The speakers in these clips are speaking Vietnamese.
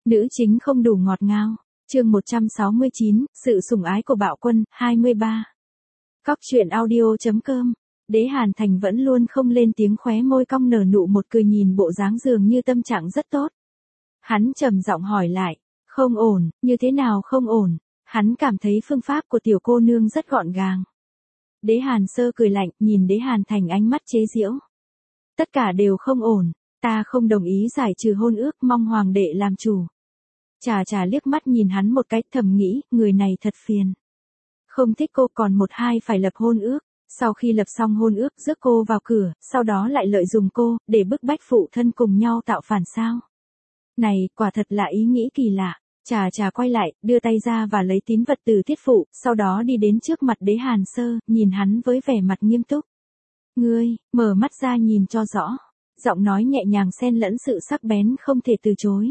Nữ chính không đủ ngọt ngào. Chương 169, sự sủng ái của Bạo Quân, 23. Cóc truyện audio.com. Đế Hàn Thành vẫn luôn không lên tiếng, khóe môi cong nở nụ một cười, nhìn bộ dáng dường như tâm trạng rất tốt. Hắn trầm giọng hỏi lại, không ổn, như thế nào không ổn? Hắn cảm thấy phương pháp của tiểu cô nương rất gọn gàng. Đế Hàn Sơ cười lạnh, nhìn Đế Hàn Thành ánh mắt chế giễu. Tất cả đều không ổn, ta không đồng ý giải trừ hôn ước, mong hoàng đệ làm chủ. Trà liếc mắt nhìn hắn một cái, thầm nghĩ, người này thật phiền. Không thích cô còn một hai phải lập hôn ước, sau khi lập xong hôn ước rước cô vào cửa, sau đó lại lợi dụng cô, để bức bách phụ thân cùng nhau tạo phản sao. Này, quả thật là ý nghĩ kỳ lạ. Trà quay lại, đưa tay ra và lấy tín vật từ Tiết Phụ, sau đó đi đến trước mặt Đế Hàn Sơ, nhìn hắn với vẻ mặt nghiêm túc. Ngươi, mở mắt ra nhìn cho rõ. Giọng nói nhẹ nhàng xen lẫn sự sắc bén không thể từ chối.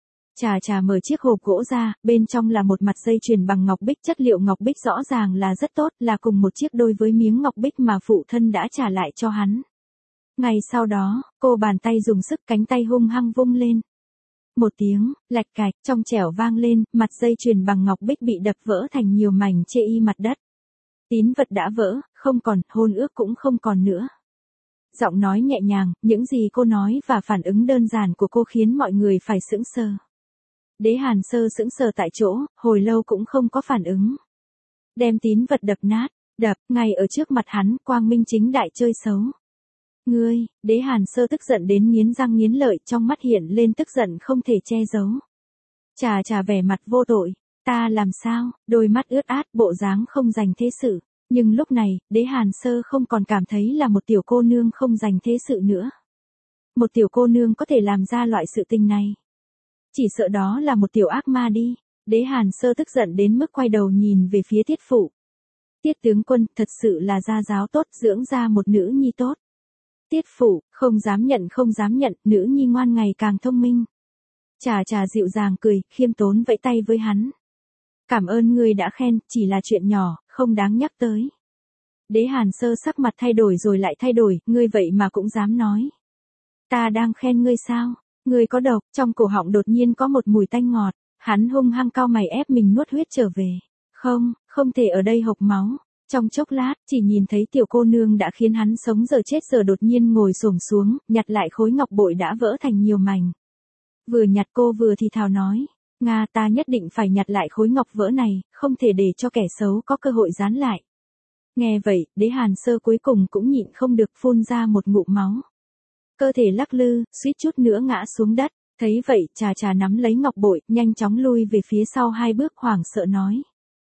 Trà mở chiếc hộp gỗ ra, bên trong là một mặt dây chuyền bằng ngọc bích, chất liệu ngọc bích rõ ràng là rất tốt, là cùng một chiếc đôi với miếng ngọc bích mà phụ thân đã trả lại cho hắn. Ngày sau đó, cô bàn tay dùng sức, cánh tay hung hăng vung lên. Một tiếng, lạch cạch, trong trẻo vang lên, mặt dây chuyền bằng ngọc bích bị đập vỡ thành nhiều mảnh chê y mặt đất. Tín vật đã vỡ, không còn, hôn ước cũng không còn nữa. Giọng nói nhẹ nhàng, những gì cô nói và phản ứng đơn giản của cô khiến mọi người phải sững sờ. Đế Hàn Sơ sững sờ tại chỗ, hồi lâu cũng không có phản ứng. Đem tín vật đập nát, ngay ở trước mặt hắn, quang minh chính đại chơi xấu. Ngươi, Đế Hàn Sơ tức giận đến nghiến răng nghiến lợi, trong mắt hiện lên tức giận không thể che giấu. Trà vẻ mặt vô tội, ta làm sao, đôi mắt ướt át, bộ dáng không dành thế sự. Nhưng lúc này, Đế Hàn Sơ không còn cảm thấy là một tiểu cô nương không dành thế sự nữa. Một tiểu cô nương có thể làm ra loại sự tình này. Chỉ sợ đó là một tiểu ác ma đi. Đế Hàn Sơ tức giận đến mức quay đầu nhìn về phía Tiết Phụ. Tiết tướng quân, thật sự là gia giáo tốt, dưỡng ra một nữ nhi tốt. Tiết Phụ, không dám nhận, nữ nhi ngoan ngày càng thông minh. Trà dịu dàng cười, khiêm tốn vẫy tay với hắn. Cảm ơn ngươi đã khen, chỉ là chuyện nhỏ, không đáng nhắc tới. Đế Hàn Sơ sắc mặt thay đổi rồi lại thay đổi, ngươi vậy mà cũng dám nói. Ta đang khen ngươi sao? Ngươi có độc, trong cổ họng đột nhiên có một mùi tanh ngọt, hắn hung hăng cau mày ép mình nuốt huyết trở về. Không thể ở đây hộc máu. Trong chốc lát, chỉ nhìn thấy tiểu cô nương đã khiến hắn sống giờ chết giờ đột nhiên ngồi xổm xuống, nhặt lại khối ngọc bội đã vỡ thành nhiều mảnh. Vừa nhặt cô vừa thì thào nói, Nga, ta nhất định phải nhặt lại khối ngọc vỡ này, không thể để cho kẻ xấu có cơ hội dán lại. Nghe vậy, Đế Hàn Sơ cuối cùng cũng nhịn không được phun ra một ngụm máu. Cơ thể lắc lư, suýt chút nữa ngã xuống đất. Thấy vậy, Trà nắm lấy ngọc bội, nhanh chóng lui về phía sau 2 bước, hoảng sợ nói.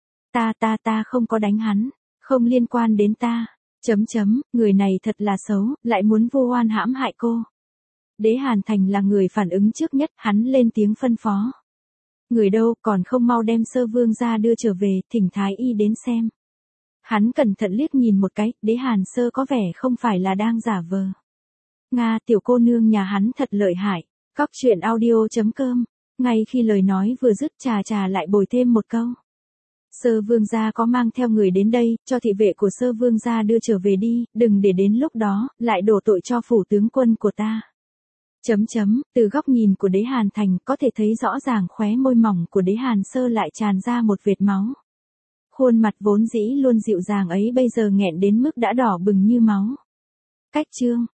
Ta không có đánh hắn, không liên quan đến ta. Người này thật là xấu, lại muốn vu oan hãm hại cô. Đế Hàn Thành là người phản ứng trước nhất, hắn lên tiếng phân phó. Người đâu, còn không mau đem Sơ Vương ra đưa trở về, thỉnh Thái Y đến xem. Hắn cẩn thận liếc nhìn một cái, Đế Hàn Sơ có vẻ không phải là đang giả vờ. Nga, tiểu cô nương nhà hắn thật lợi hại. Cóc truyện audio.com. Ngay khi lời nói vừa dứt, Trà lại bồi thêm một câu. Sơ Vương gia có mang theo người đến đây, cho thị vệ của Sơ Vương gia đưa trở về đi, đừng để đến lúc đó, lại đổ tội cho phủ tướng quân của ta. Từ góc nhìn của Đế Hàn Thành có thể thấy rõ ràng khóe môi mỏng của Đế Hàn Sơ lại tràn ra một vệt máu. Khuôn mặt vốn dĩ luôn dịu dàng ấy bây giờ nghẹn đến mức đã đỏ bừng như máu. Cách chương.